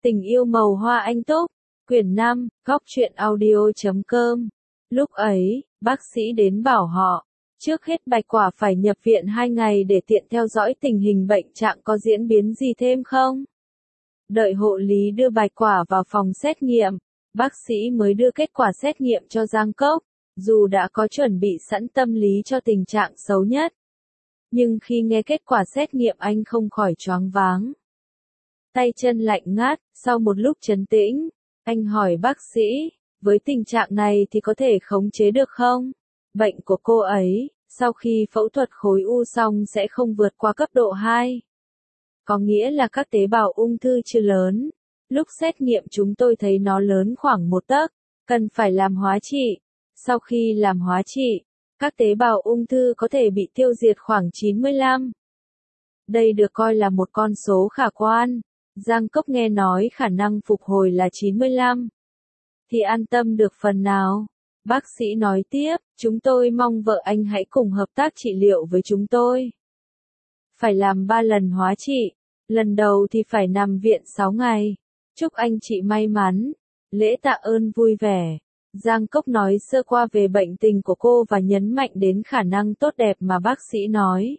Tình yêu màu hoa anh túc, quyển 5, góc truyện audio.com. Lúc ấy, bác sĩ đến bảo họ, trước hết Bạch Quả phải nhập viện 2 ngày để tiện theo dõi tình hình bệnh trạng có diễn biến gì thêm không. Đợi hộ lý đưa Bạch Quả vào phòng xét nghiệm, bác sĩ mới đưa kết quả xét nghiệm cho Giang Cốc, dù đã có chuẩn bị sẵn tâm lý cho tình trạng xấu nhất. Nhưng khi nghe kết quả xét nghiệm anh không khỏi choáng váng. Tay chân lạnh ngắt, sau một lúc trấn tĩnh, anh hỏi bác sĩ, với tình trạng này thì có thể khống chế được không? Bệnh của cô ấy, sau khi phẫu thuật khối u xong sẽ không vượt qua cấp độ 2. Có nghĩa là các tế bào ung thư chưa lớn. Lúc xét nghiệm chúng tôi thấy nó lớn khoảng 1 tấc, cần phải làm hóa trị. Sau khi làm hóa trị, các tế bào ung thư có thể bị tiêu diệt khoảng 95. Đây được coi là một con số khả quan. Giang Cốc nghe nói khả năng phục hồi là 95. Thì an tâm được phần nào. Bác sĩ nói tiếp, chúng tôi mong vợ anh hãy cùng hợp tác trị liệu với chúng tôi. Phải làm 3 lần hóa trị. Lần đầu thì phải nằm viện 6 ngày. Chúc anh chị may mắn. Lễ tạ ơn vui vẻ. Giang Cốc nói sơ qua về bệnh tình của cô và nhấn mạnh đến khả năng tốt đẹp mà bác sĩ nói.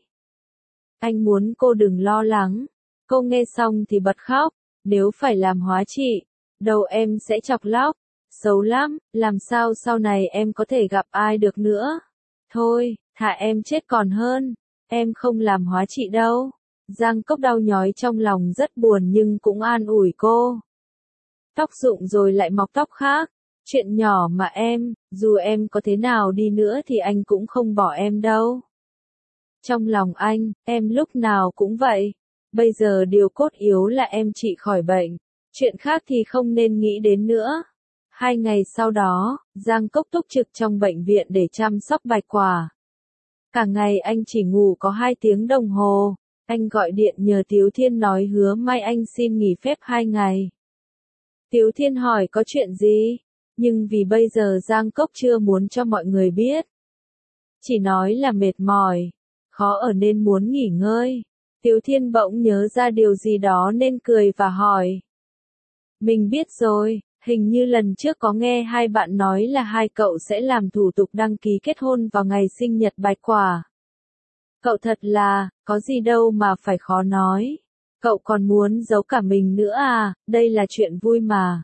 Anh muốn cô đừng lo lắng. Cô nghe xong thì bật khóc, nếu phải làm hóa trị, đầu em sẽ chọc lóc, xấu lắm, làm sao sau này em có thể gặp ai được nữa. Thôi, thà em chết còn hơn, em không làm hóa trị đâu. Giang Cốc đau nhói trong lòng rất buồn nhưng cũng an ủi cô. Tóc rụng rồi lại mọc tóc khác, chuyện nhỏ mà em, dù em có thế nào đi nữa thì anh cũng không bỏ em đâu. Trong lòng anh, em lúc nào cũng vậy. Bây giờ điều cốt yếu là em trị khỏi bệnh, chuyện khác thì không nên nghĩ đến nữa. 2 ngày sau đó, Giang Cốc túc trực trong bệnh viện để chăm sóc Bạch Quả. Cả ngày anh chỉ ngủ có 2 tiếng đồng hồ, anh gọi điện nhờ Tiếu Thiên nói hứa mai anh xin nghỉ phép 2 ngày. Tiếu Thiên hỏi có chuyện gì, nhưng vì bây giờ Giang Cốc chưa muốn cho mọi người biết. Chỉ nói là mệt mỏi, khó ở nên muốn nghỉ ngơi. Tiếu Thiên bỗng nhớ ra điều gì đó nên cười và hỏi. Mình biết rồi, hình như lần trước có nghe 2 bạn nói là 2 cậu sẽ làm thủ tục đăng ký kết hôn vào ngày sinh nhật Bạch Quả. Cậu thật là, có gì đâu mà phải khó nói. Cậu còn muốn giấu cả mình nữa à, đây là chuyện vui mà.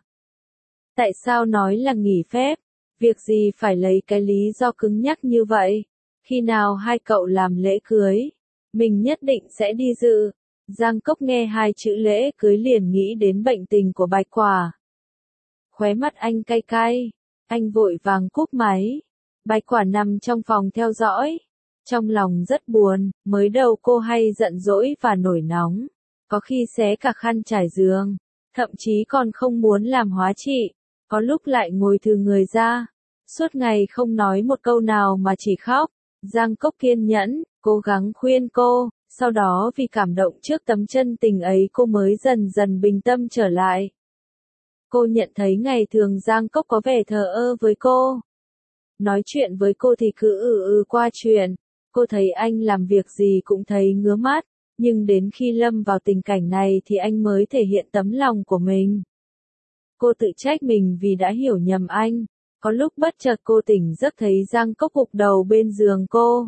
Tại sao nói là nghỉ phép? Việc gì phải lấy cái lý do cứng nhắc như vậy? Khi nào 2 cậu làm lễ cưới? Mình nhất định sẽ đi dự. Giang Cốc nghe 2 chữ lễ cưới liền nghĩ đến bệnh tình của Bạch Quả. Khóe mắt anh cay cay. Anh vội vàng cúp máy. Bạch Quả nằm trong phòng theo dõi. Trong lòng rất buồn, mới đầu cô hay giận dỗi và nổi nóng. Có khi xé cả khăn trải giường. Thậm chí còn không muốn làm hóa trị. Có lúc lại ngồi thừ người ra. Suốt ngày không nói một câu nào mà chỉ khóc. Giang Cốc kiên nhẫn, cố gắng khuyên cô, sau đó vì cảm động trước tấm chân tình ấy cô mới dần dần bình tâm trở lại. Cô nhận thấy ngày thường Giang Cốc có vẻ thờ ơ với cô. Nói chuyện với cô thì cứ qua chuyện. Cô thấy anh làm việc gì cũng thấy ngứa mắt, nhưng đến khi lâm vào tình cảnh này thì anh mới thể hiện tấm lòng của mình. Cô tự trách mình vì đã hiểu nhầm anh. Có lúc bất chợt cô tỉnh giấc thấy Giang Cốc gục đầu bên giường cô.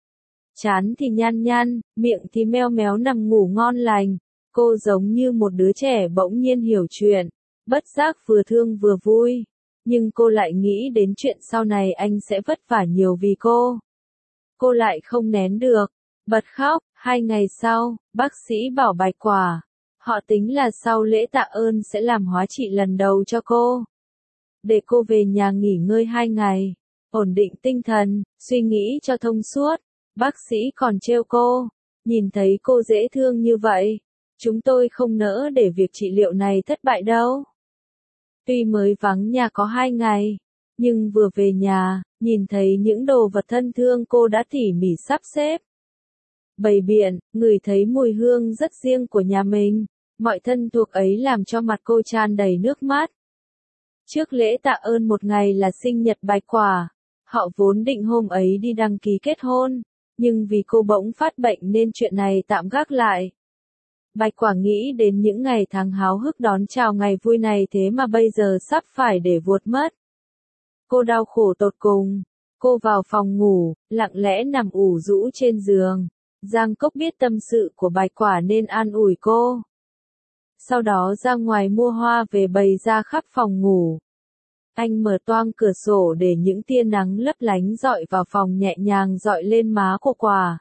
Trán thì nhăn nhăn, miệng thì meo méo nằm ngủ ngon lành. Cô giống như một đứa trẻ bỗng nhiên hiểu chuyện, bất giác vừa thương vừa vui. Nhưng cô lại nghĩ đến chuyện sau này anh sẽ vất vả nhiều vì cô. Cô lại không nén được, bật khóc. 2 ngày sau, bác sĩ bảo Bạch Quả. Họ tính là sau lễ tạ ơn sẽ làm hóa trị lần đầu cho cô. Để cô về nhà nghỉ ngơi 2 ngày, ổn định tinh thần, suy nghĩ cho thông suốt. Bác sĩ còn trêu cô, nhìn thấy cô dễ thương như vậy, chúng tôi không nỡ để việc trị liệu này thất bại đâu. Tuy mới vắng nhà có 2 ngày, nhưng vừa về nhà, nhìn thấy những đồ vật thân thương cô đã tỉ mỉ sắp xếp. Bày biện, ngửi thấy mùi hương rất riêng của nhà mình, mọi thân thuộc ấy làm cho mặt cô tràn đầy nước mắt. Trước lễ tạ ơn 1 ngày là sinh nhật Bạch Quả, họ vốn định hôm ấy đi đăng ký kết hôn, nhưng vì cô bỗng phát bệnh nên chuyện này tạm gác lại. Bạch Quả nghĩ đến những ngày tháng háo hức đón chào ngày vui này thế mà bây giờ sắp phải để vuột mất. Cô đau khổ tột cùng. Cô vào phòng ngủ, lặng lẽ nằm ủ rũ trên giường. Giang Cốc biết tâm sự của Bạch Quả nên an ủi cô. Sau đó ra ngoài mua hoa về bày ra khắp phòng ngủ. Anh mở toang cửa sổ để những tia nắng lấp lánh dọi vào phòng nhẹ nhàng dọi lên má của Quả.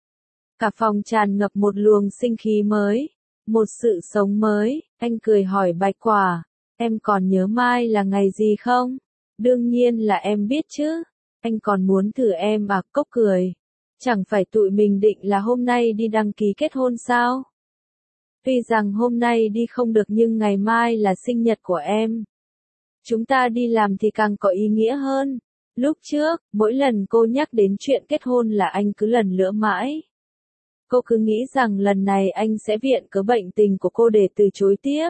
Cả phòng tràn ngập một luồng sinh khí mới, một sự sống mới. Anh cười hỏi Bạch Quả, em còn nhớ mai là ngày gì không? Đương nhiên là em biết chứ. Anh còn muốn thử em à? Cốc cười. Chẳng phải tụi mình định là hôm nay đi đăng ký kết hôn sao? Tuy rằng hôm nay đi không được nhưng ngày mai là sinh nhật của em. Chúng ta đi làm thì càng có ý nghĩa hơn. Lúc trước, mỗi lần cô nhắc đến chuyện kết hôn là anh cứ lần lữa mãi. Cô cứ nghĩ rằng lần này anh sẽ viện cớ bệnh tình của cô để từ chối tiếp.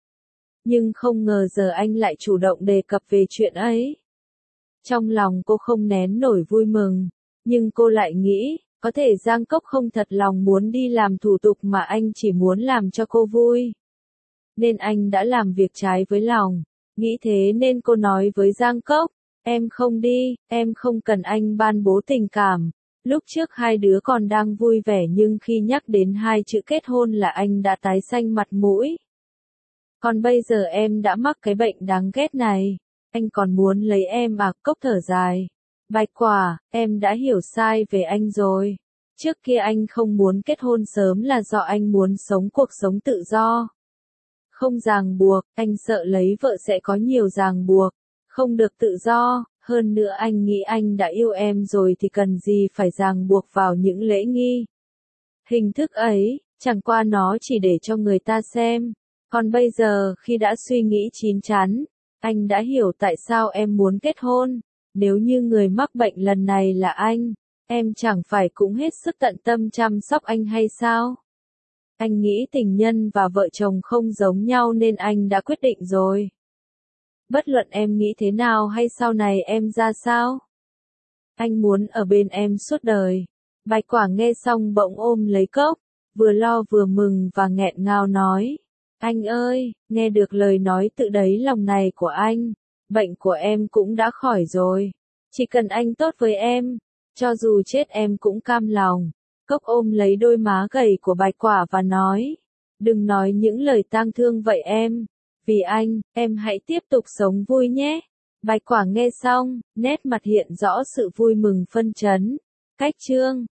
Nhưng không ngờ giờ anh lại chủ động đề cập về chuyện ấy. Trong lòng cô không nén nổi vui mừng, nhưng cô lại nghĩ, có thể Giang Cốc không thật lòng muốn đi làm thủ tục mà anh chỉ muốn làm cho cô vui. Nên anh đã làm việc trái với lòng. Nghĩ thế nên cô nói với Giang Cốc, em không đi, em không cần anh ban bố tình cảm. Lúc trước hai đứa còn đang vui vẻ nhưng khi nhắc đến hai chữ kết hôn là anh đã tái xanh mặt mũi. Còn bây giờ em đã mắc cái bệnh đáng ghét này. Anh còn muốn lấy em à? Cốc thở dài. Bạch Quả, em đã hiểu sai về anh rồi. Trước kia anh không muốn kết hôn sớm là do anh muốn sống cuộc sống tự do. Không ràng buộc, anh sợ lấy vợ sẽ có nhiều ràng buộc. Không được tự do, hơn nữa anh nghĩ anh đã yêu em rồi thì cần gì phải ràng buộc vào những lễ nghi. Hình thức ấy, chẳng qua nó chỉ để cho người ta xem. Còn bây giờ, khi đã suy nghĩ chín chắn, anh đã hiểu tại sao em muốn kết hôn. Nếu như người mắc bệnh lần này là anh, em chẳng phải cũng hết sức tận tâm chăm sóc anh hay sao? Anh nghĩ tình nhân và vợ chồng không giống nhau nên anh đã quyết định rồi. Bất luận em nghĩ thế nào hay sau này em ra sao, anh muốn ở bên em suốt đời. Bạch Quả nghe xong bỗng ôm lấy Cốc, vừa lo vừa mừng và nghẹn ngào nói. Anh ơi, nghe được lời nói tự đáy lòng này của anh, bệnh của em cũng đã khỏi rồi. Chỉ cần anh tốt với em, cho dù chết em cũng cam lòng. Cốc ôm lấy đôi má gầy của Bạch Quả và nói, đừng nói những lời tang thương vậy em. Vì anh, em hãy tiếp tục sống vui nhé. Bạch Quả nghe xong, nét mặt hiện rõ sự vui mừng phân chấn. Cách chương